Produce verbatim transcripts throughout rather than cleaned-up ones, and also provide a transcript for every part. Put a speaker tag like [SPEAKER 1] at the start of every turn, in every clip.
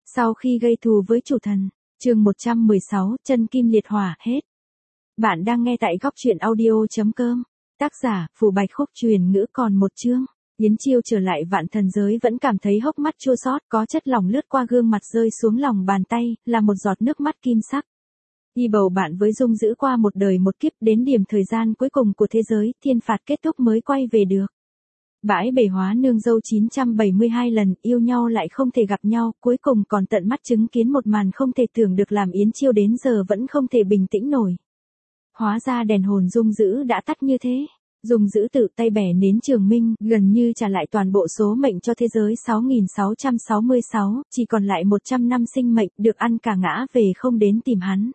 [SPEAKER 1] Sau khi gây thù với chủ thần, chương một trăm mười sáu, chân kim liệt hỏa, hết. Bạn đang nghe tại góc truyện audio.com. Tác giả, Phù Bạch Khúc, truyền ngữ. Còn một chương. Yến Chiêu trở lại vạn thần giới vẫn cảm thấy hốc mắt chua xót, có chất lỏng lướt qua gương mặt rơi xuống lòng bàn tay, là một giọt nước mắt kim sắc. Y bầu bạn với Dung giữ qua một đời một kiếp, đến điểm thời gian cuối cùng của thế giới, thiên phạt kết thúc mới quay về được. Bãi bể hóa nương dâu chín trăm bảy mươi hai lần, yêu nhau lại không thể gặp nhau, cuối cùng còn tận mắt chứng kiến một màn không thể tưởng được làm Yến Chiêu đến giờ vẫn không thể bình tĩnh nổi. Hóa ra đèn hồn Dung giữ đã tắt như thế. Dung giữ tự tay bẻ nến trường minh, gần như trả lại toàn bộ số mệnh cho thế giới sáu nghìn sáu trăm sáu mươi sáu, chỉ còn lại một trăm năm sinh mệnh, được ăn cả ngã về không đến tìm hắn.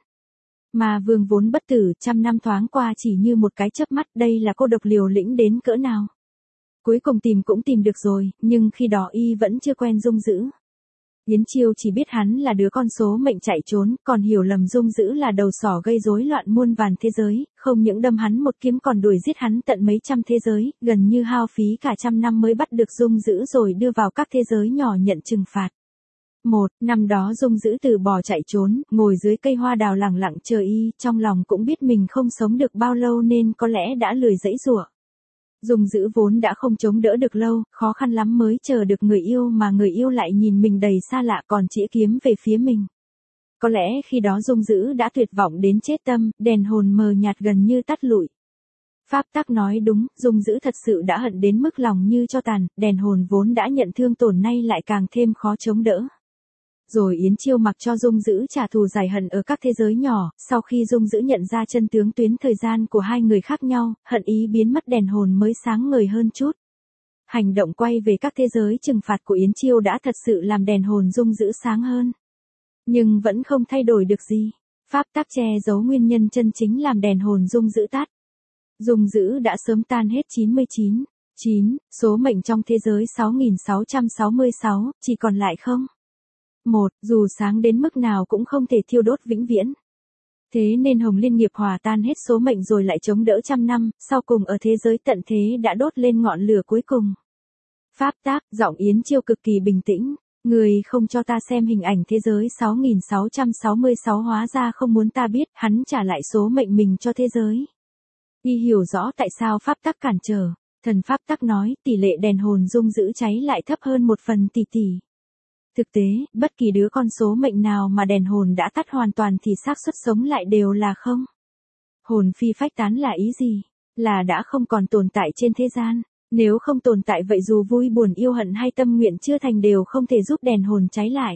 [SPEAKER 1] Mà vương vốn bất tử, trăm năm thoáng qua chỉ như một cái chớp mắt, đây là cô độc liều lĩnh đến cỡ nào. Cuối cùng tìm cũng tìm được rồi, nhưng khi đó y vẫn chưa quen Dung giữ. Yến Chiêu chỉ biết hắn là đứa con số mệnh chạy trốn, còn hiểu lầm Dung giữ là đầu sỏ gây rối loạn muôn vàn thế giới, không những đâm hắn một kiếm còn đuổi giết hắn tận mấy trăm thế giới, gần như hao phí cả trăm năm mới bắt được Dung giữ rồi đưa vào các thế giới nhỏ nhận trừng phạt. Một, năm đó Dung giữ từ bỏ chạy trốn, ngồi dưới cây hoa đào lẳng lặng chờ y, trong lòng cũng biết mình không sống được bao lâu nên có lẽ đã lười giãy giụa. Dung giữ vốn đã không chống đỡ được lâu, khó khăn lắm mới chờ được người yêu mà người yêu lại nhìn mình đầy xa lạ còn chĩa kiếm về phía mình. Có lẽ khi đó Dung giữ đã tuyệt vọng đến chết tâm, đèn hồn mờ nhạt gần như tắt lụi. Pháp tắc nói đúng, Dung giữ thật sự đã hận đến mức lòng như tro tàn, đèn hồn vốn đã nhận thương tổn nay lại càng thêm khó chống đỡ. Rồi Yến Chiêu mặc cho Dung giữ trả thù giải hận ở các thế giới nhỏ, sau khi Dung giữ nhận ra chân tướng tuyến thời gian của hai người khác nhau, hận ý biến mất đèn hồn mới sáng ngời hơn chút. Hành động quay về các thế giới trừng phạt của Yến Chiêu đã thật sự làm đèn hồn Dung giữ sáng hơn. Nhưng vẫn không thay đổi được gì. Pháp tắc che giấu nguyên nhân chân chính làm đèn hồn Dung giữ tắt. Dung giữ đã sớm tan hết chín mươi chín. chín, số mệnh trong thế giới sáu nghìn sáu trăm sáu mươi sáu, chỉ còn lại không. Một, dù sáng đến mức nào cũng không thể thiêu đốt vĩnh viễn. Thế nên Hồng Liên nghiệp hòa tan hết số mệnh rồi lại chống đỡ trăm năm, sau cùng ở thế giới tận thế đã đốt lên ngọn lửa cuối cùng. Pháp tác, giọng Yến Chiêu cực kỳ bình tĩnh, người không cho ta xem hình ảnh thế giới sáu nghìn sáu trăm sáu mươi sáu hóa ra không muốn ta biết, hắn trả lại số mệnh mình cho thế giới. Y hiểu rõ tại sao pháp tắc cản trở, thần pháp tắc nói tỷ lệ đèn hồn Dung giữ cháy lại thấp hơn một phần tỷ tỷ. Thực tế, bất kỳ đứa con số mệnh nào mà đèn hồn đã tắt hoàn toàn thì xác suất sống lại đều là không. Hồn phi phách tán là ý gì? Là đã không còn tồn tại trên thế gian. Nếu không tồn tại vậy dù vui buồn yêu hận hay tâm nguyện chưa thành đều không thể giúp đèn hồn cháy lại.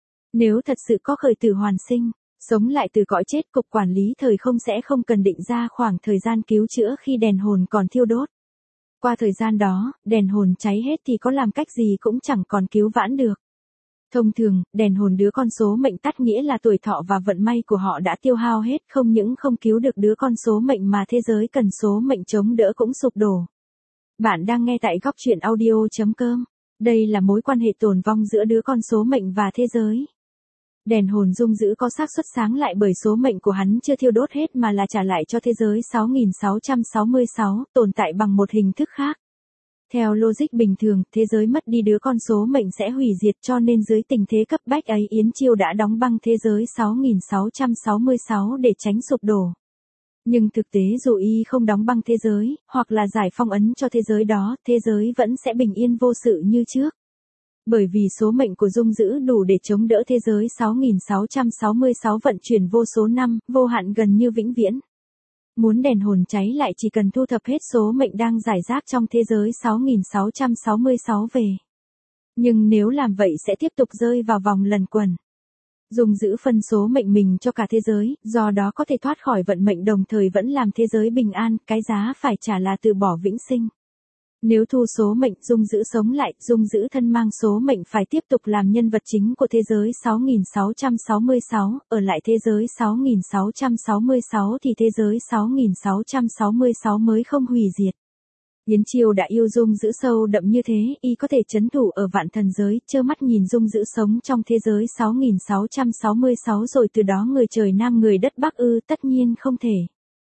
[SPEAKER 1] Nếu thật sự có khởi tử hoàn sinh, sống lại từ cõi chết, cục quản lý thời không sẽ không cần định ra khoảng thời gian cứu chữa khi đèn hồn còn thiêu đốt. Qua thời gian đó, đèn hồn cháy hết thì có làm cách gì cũng chẳng còn cứu vãn được. Thông thường, đèn hồn đứa con số mệnh tắt nghĩa là tuổi thọ và vận may của họ đã tiêu hao hết, không những không cứu được đứa con số mệnh mà thế giới cần số mệnh chống đỡ cũng sụp đổ. Bạn đang nghe tại góc truyện audio.com. Đây là mối quan hệ tồn vong giữa đứa con số mệnh và thế giới. Đèn hồn Dung giữ có xác suất sáng lại bởi số mệnh của hắn chưa thiêu đốt hết mà là trả lại cho thế giới sáu nghìn sáu trăm sáu mươi sáu, tồn tại bằng một hình thức khác. Theo logic bình thường, thế giới mất đi đứa con số mệnh sẽ hủy diệt, cho nên dưới tình thế cấp bách ấy Yến Chiêu đã đóng băng thế giới sáu nghìn sáu trăm sáu mươi sáu để tránh sụp đổ. Nhưng thực tế dù y không đóng băng thế giới, hoặc là giải phong ấn cho thế giới đó, thế giới vẫn sẽ bình yên vô sự như trước. Bởi vì số mệnh của Dung giữ đủ để chống đỡ thế giới sáu nghìn sáu trăm sáu mươi sáu vận chuyển vô số năm, vô hạn gần như vĩnh viễn. Muốn đèn hồn cháy lại chỉ cần thu thập hết số mệnh đang rải rác trong thế giới sáu nghìn sáu trăm sáu mươi sáu về. Nhưng nếu làm vậy sẽ tiếp tục rơi vào vòng luẩn quẩn. Dung giữ phân số mệnh mình cho cả thế giới, do đó có thể thoát khỏi vận mệnh đồng thời vẫn làm thế giới bình an, cái giá phải trả là từ bỏ vĩnh sinh. Nếu thu số mệnh, Dung giữ sống lại, Dung giữ thân mang số mệnh phải tiếp tục làm nhân vật chính của thế giới sáu nghìn sáu trăm sáu mươi sáu, ở lại thế giới sáu nghìn sáu trăm sáu mươi sáu thì thế giới sáu nghìn sáu trăm sáu mươi sáu mới không hủy diệt. Yến Chiêu đã yêu Dung giữ sâu đậm như thế, y có thể trấn thủ ở vạn thần giới, trơ mắt nhìn Dung giữ sống trong thế giới sáu nghìn sáu trăm sáu mươi sáu rồi từ đó người trời nam người đất bắc ư, tất nhiên không thể.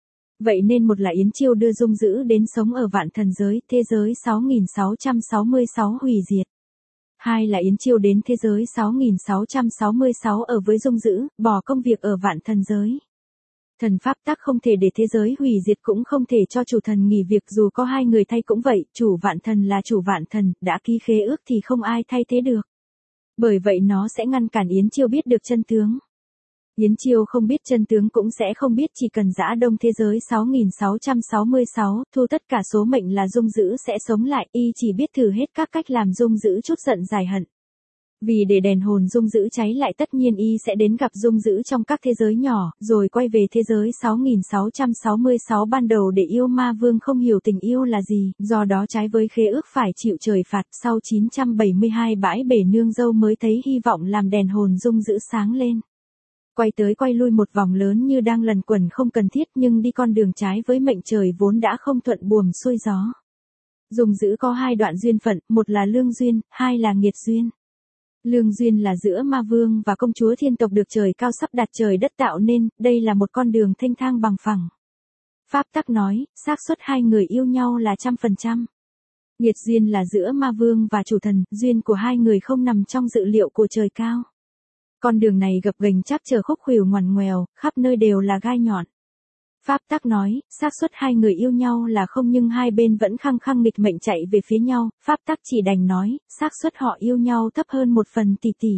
[SPEAKER 1] Vậy nên một là Yến Chiêu đưa Dung giữ đến sống ở vạn thần giới, thế giới sáu nghìn sáu trăm sáu mươi sáu hủy diệt. Hai là Yến Chiêu đến thế giới sáu nghìn sáu trăm sáu mươi sáu ở với Dung Dữ, bỏ công việc ở vạn thần giới. Thần pháp tắc không thể để thế giới hủy diệt cũng không thể cho chủ thần nghỉ việc dù có hai người thay cũng vậy, chủ vạn thần là chủ vạn thần, đã ký khế ước thì không ai thay thế được. Bởi vậy nó sẽ ngăn cản Yến Chiêu biết được chân tướng. Yến Chiêu không biết chân tướng cũng sẽ không biết chỉ cần giã đông thế giới sáu nghìn sáu trăm sáu mươi sáu, thu tất cả số mệnh là Dung Dữ sẽ sống lại, y chỉ biết thử hết các cách làm Dung Dữ chút giận giải hận. Vì để đèn hồn Dung Dữ cháy lại tất nhiên y sẽ đến gặp Dung Dữ trong các thế giới nhỏ, rồi quay về thế giới sáu nghìn sáu trăm sáu mươi sáu ban đầu để yêu ma vương không hiểu tình yêu là gì, do đó trái với khế ước phải chịu trời phạt, sau chín trăm bảy mươi hai bãi bể nương dâu mới thấy hy vọng làm đèn hồn Dung Dữ sáng lên. Quay tới quay lui một vòng lớn như đang lần quẩn không cần thiết nhưng đi con đường trái với mệnh trời vốn đã không thuận buồm xuôi gió. Dung Dữ có hai đoạn duyên phận, một là lương duyên, hai là nghiệt duyên. Lương duyên là giữa ma vương và công chúa thiên tộc được trời cao sắp đặt trời đất tạo nên, đây là một con đường thênh thang bằng phẳng. Pháp tắc nói, xác suất hai người yêu nhau là trăm phần trăm. Nghiệt duyên là giữa ma vương và chủ thần, duyên của hai người không nằm trong dự liệu của trời cao. Con đường này gập ghềnh trắc trở khúc khuỷu ngoằn ngoèo, khắp nơi đều là gai nhọn. Pháp tắc nói, xác suất hai người yêu nhau là không nhưng hai bên vẫn khăng khăng nghịch mệnh chạy về phía nhau, pháp tắc chỉ đành nói, xác suất họ yêu nhau thấp hơn một phần tỷ tỷ.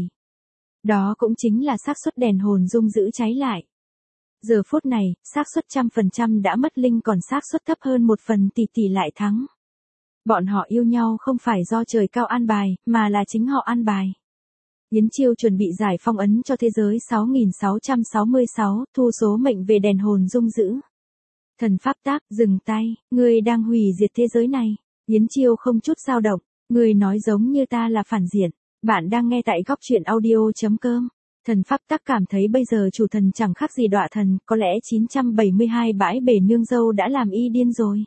[SPEAKER 1] Đó cũng chính là xác suất đèn hồn Dung Dữ cháy lại. Giờ phút này, xác suất trăm phần trăm đã mất linh còn xác suất thấp hơn một phần tỷ tỷ lại thắng. Bọn họ yêu nhau không phải do trời cao an bài, mà là chính họ an bài. Yến Chiêu chuẩn bị giải phong ấn cho thế giới sáu nghìn sáu trăm sáu mươi sáu, thu số mệnh về đèn hồn Dung Dữ. Thần pháp tác, dừng tay, ngươi đang hủy diệt thế giới này. Yến Chiêu không chút dao động, ngươi nói giống như ta là phản diện. Bạn đang nghe tại góc truyện audio chấm com. Thần pháp tác cảm thấy bây giờ chủ thần chẳng khác gì đọa thần, có lẽ chín trăm bảy mươi hai bãi bể nương dâu đã làm y điên rồi.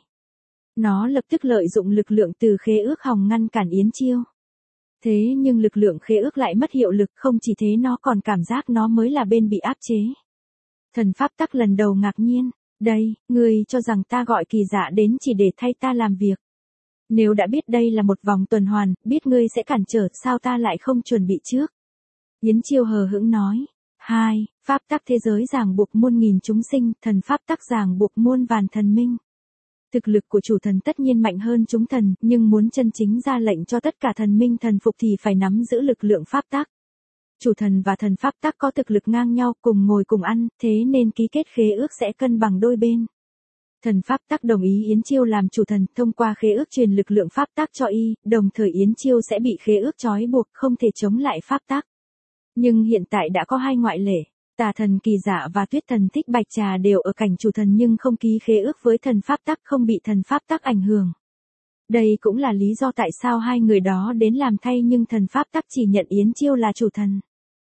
[SPEAKER 1] Nó lập tức lợi dụng lực lượng từ khế ước hòng ngăn cản Yến Chiêu. Thế nhưng lực lượng khế ước lại mất hiệu lực, không chỉ thế nó còn cảm giác nó mới là bên bị áp chế. Thần pháp tắc lần đầu ngạc nhiên, đây, ngươi cho rằng ta gọi kỳ dạ đến chỉ để thay ta làm việc. Nếu đã biết đây là một vòng tuần hoàn, biết ngươi sẽ cản trở, sao ta lại không chuẩn bị trước? Yến Chiêu hờ hững nói. Hai, pháp tắc thế giới ràng buộc muôn nghìn chúng sinh, thần pháp tắc ràng buộc muôn vàn thần minh. Thực lực của chủ thần tất nhiên mạnh hơn chúng thần, nhưng muốn chân chính ra lệnh cho tất cả thần minh thần phục thì phải nắm giữ lực lượng pháp tắc. Chủ thần và thần pháp tắc có thực lực ngang nhau, cùng ngồi cùng ăn, thế nên ký kết khế ước sẽ cân bằng đôi bên. Thần pháp tắc đồng ý Yến Chiêu làm chủ thần, thông qua khế ước truyền lực lượng pháp tắc cho y, đồng thời Yến Chiêu sẽ bị khế ước trói buộc, không thể chống lại pháp tắc. Nhưng hiện tại đã có hai ngoại lệ. Tà thần Kỳ Dạ và Tuyết thần Thích Bạch Trà đều ở cảnh chủ thần nhưng không ký khế ước với thần pháp tắc, không bị thần pháp tắc ảnh hưởng. Đây cũng là lý do tại sao hai người đó đến làm thay nhưng thần pháp tắc chỉ nhận Yến Chiêu là chủ thần.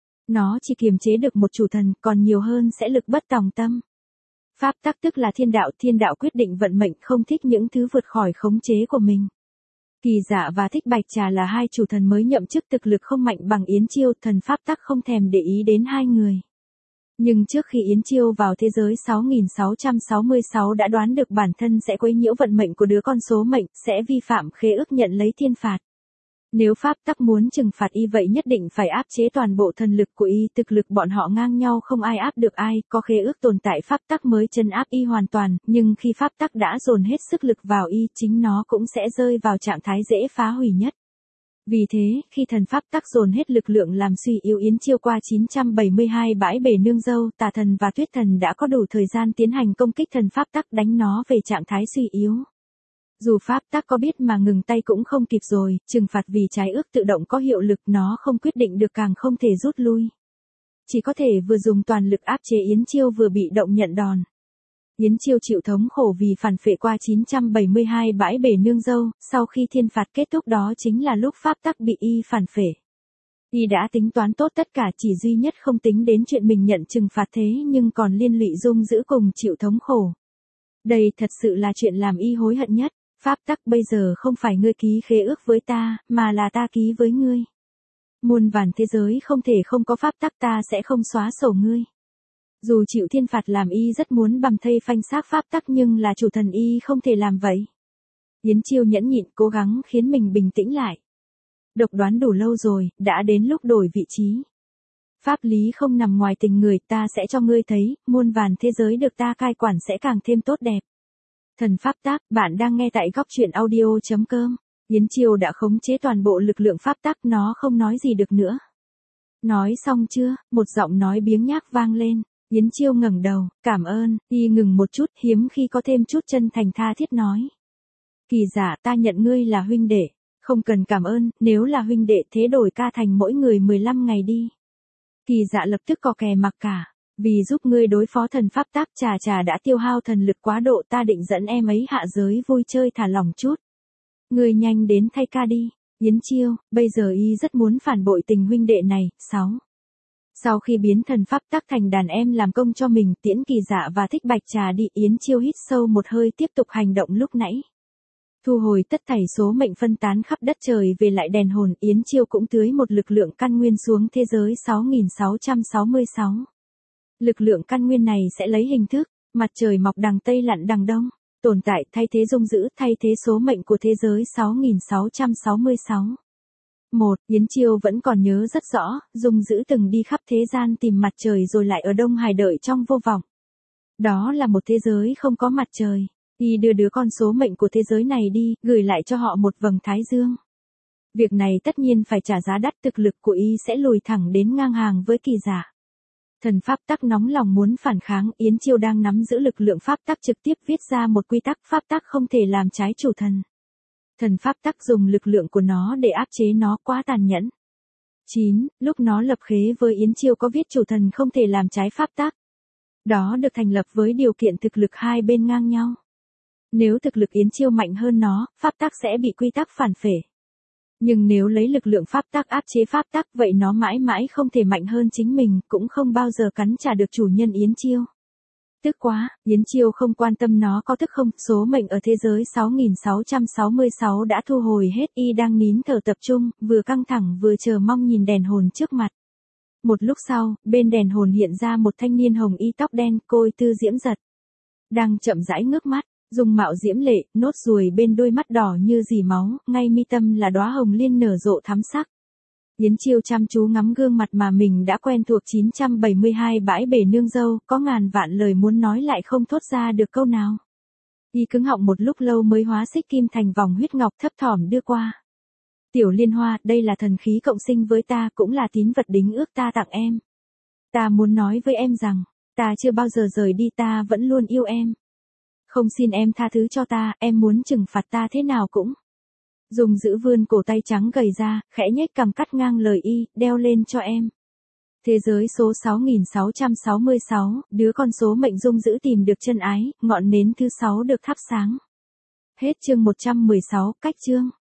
[SPEAKER 1] Nó chỉ kiềm chế được một chủ thần, còn nhiều hơn sẽ lực bất tòng tâm. Pháp tắc tức là thiên đạo, thiên đạo quyết định vận mệnh, không thích những thứ vượt khỏi khống chế của mình. Kỳ Dạ và Thích Bạch Trà là hai chủ thần mới nhậm chức, thực lực không mạnh bằng Yến Chiêu, thần pháp tắc không thèm để ý đến hai người. Nhưng trước khi Yến Chiêu vào thế giới sáu nghìn sáu trăm sáu mươi sáu đã đoán được bản thân sẽ quấy nhiễu vận mệnh của đứa con số mệnh, sẽ vi phạm khế ước nhận lấy thiên phạt. Nếu pháp tắc muốn trừng phạt y vậy nhất định phải áp chế toàn bộ thần lực của y, thực lực bọn họ ngang nhau không ai áp được ai, có khế ước tồn tại pháp tắc mới trấn áp y hoàn toàn, nhưng khi pháp tắc đã dồn hết sức lực vào y, chính nó cũng sẽ rơi vào trạng thái dễ phá hủy nhất. Vì thế, khi thần pháp tắc dồn hết lực lượng làm suy yếu Yến Chiêu qua chín trăm bảy mươi hai bãi bể nương dâu, Tà thần và Tuyết thần đã có đủ thời gian tiến hành công kích thần pháp tắc, đánh nó về trạng thái suy yếu. Dù pháp tắc có biết mà ngừng tay cũng không kịp rồi, trừng phạt vì trái ước tự động có hiệu lực, nó không quyết định được càng không thể rút lui. Chỉ có thể vừa dùng toàn lực áp chế Yến Chiêu vừa bị động nhận đòn. Yến Chiêu chịu thống khổ vì phản phệ qua chín trăm bảy mươi hai bãi bể nương dâu, sau khi thiên phạt kết thúc đó chính là lúc pháp tắc bị y phản phệ. Y đã tính toán tốt tất cả, chỉ duy nhất không tính đến chuyện mình nhận trừng phạt thế nhưng còn liên lụy Dung Dữ cùng chịu thống khổ. Đây thật sự là chuyện làm y hối hận nhất. Pháp tắc bây giờ không phải ngươi ký khế ước với ta, mà là ta ký với ngươi. Muôn vàn thế giới không thể không có pháp tắc, ta sẽ không xóa sổ ngươi. Dù chịu thiên phạt làm y rất muốn bầm thây phanh xác pháp tắc nhưng là chủ thần y không thể làm vậy. Yến Chiêu nhẫn nhịn cố gắng khiến mình bình tĩnh lại. Độc đoán đủ lâu rồi, đã đến lúc đổi vị trí. Pháp lý không nằm ngoài tình người, ta sẽ cho ngươi thấy, muôn vàn thế giới được ta cai quản sẽ càng thêm tốt đẹp. Thần pháp tắc, bạn đang nghe tại góc truyện audio.com. Yến Chiêu đã khống chế toàn bộ lực lượng pháp tắc, nó không nói gì được nữa. Nói xong chưa? Một giọng nói biếng nhác vang lên. Yến Chiêu ngẩng đầu, cảm ơn, y ngừng một chút, hiếm khi có thêm chút chân thành tha thiết nói. Kỳ Giả, ta nhận ngươi là huynh đệ, không cần cảm ơn, nếu là huynh đệ thế đổi ca thành mỗi người mười lăm ngày đi. Kỳ Dạ lập tức có kè mặc cả, vì giúp ngươi đối phó thần pháp tắc trà trà đã tiêu hao thần lực quá độ, ta định dẫn em ấy hạ giới vui chơi thả lỏng chút. Ngươi nhanh đến thay ca đi. Yến Chiêu, bây giờ y rất muốn phản bội tình huynh đệ này. Sáu. Sau khi biến thần pháp tắc thành đàn em làm công cho mình, tiễn Kỳ Dạ và Thích Bạch Trà đi, Yến Chiêu hít sâu một hơi tiếp tục hành động lúc nãy. Thu hồi tất thảy số mệnh phân tán khắp đất trời về lại đèn hồn, Yến Chiêu cũng tưới một lực lượng căn nguyên xuống thế giới sáu nghìn sáu trăm sáu mươi sáu. Lực lượng căn nguyên này sẽ lấy hình thức, mặt trời mọc đằng Tây lặn đằng Đông, tồn tại thay thế dung giữ, thay thế số mệnh của thế giới sáu nghìn sáu trăm sáu mươi sáu. Một, Yến Chiêu vẫn còn nhớ rất rõ, dung giữ từng đi khắp thế gian tìm mặt trời rồi lại ở Đông Hải đợi trong vô vọng. Đó là một thế giới không có mặt trời. Y đưa đứa con số mệnh của thế giới này đi, gửi lại cho họ một vầng thái dương. Việc này tất nhiên phải trả giá đắt, thực lực của Y sẽ lùi thẳng đến ngang hàng với Kỳ Giả. Thần pháp tắc nóng lòng muốn phản kháng, Yến Chiêu đang nắm giữ lực lượng pháp tắc trực tiếp viết ra một quy tắc, pháp tắc không thể làm trái chủ thần. Thần pháp tắc dùng lực lượng của nó để áp chế nó, quá tàn nhẫn. Chín. Lúc nó lập khế với Yến Chiêu có viết chủ thần không thể làm trái pháp tắc. Đó được thành lập với điều kiện thực lực hai bên ngang nhau. Nếu thực lực Yến Chiêu mạnh hơn nó, pháp tắc sẽ bị quy tắc phản phệ. Nhưng nếu lấy lực lượng pháp tắc áp chế pháp tắc, vậy nó mãi mãi không thể mạnh hơn chính mình, cũng không bao giờ cắn trả được chủ nhân Yến Chiêu. Tức quá, Yến Chiêu không quan tâm nó có tức không, số mệnh ở thế giới sáu nghìn sáu trăm sáu mươi sáu đã thu hồi hết, y đang nín thở tập trung, vừa căng thẳng vừa chờ mong nhìn đèn hồn trước mặt. Một lúc sau, bên đèn hồn hiện ra một thanh niên hồng y tóc đen, côi tư diễm giật. Đang chậm rãi ngước mắt. Dung mạo diễm lệ, nốt ruồi bên đôi mắt đỏ như dì máu, ngay mi tâm là đóa hồng liên nở rộ thắm sắc. Yến Chiêu chăm chú ngắm gương mặt mà mình đã quen thuộc chín trăm bảy mươi hai bãi bể nương dâu, có ngàn vạn lời muốn nói lại không thốt ra được câu nào. Y cứng họng một lúc lâu mới hóa xích kim thành vòng huyết ngọc thấp thỏm đưa qua. Tiểu Liên Hoa, đây là thần khí cộng sinh với ta, cũng là tín vật đính ước ta tặng em. Ta muốn nói với em rằng, ta chưa bao giờ rời đi, ta vẫn luôn yêu em. Không xin em tha thứ cho ta, em muốn trừng phạt ta thế nào cũng. Dùng giữ vươn cổ tay trắng gầy ra, khẽ nhếch cằm cắt ngang lời y, đeo lên cho em. Thế giới số sáu nghìn sáu trăm sáu mươi sáu, đứa con số mệnh dung giữ tìm được chân ái, ngọn nến thứ sáu được thắp sáng. Hết chương một trăm mười sáu, cách chương.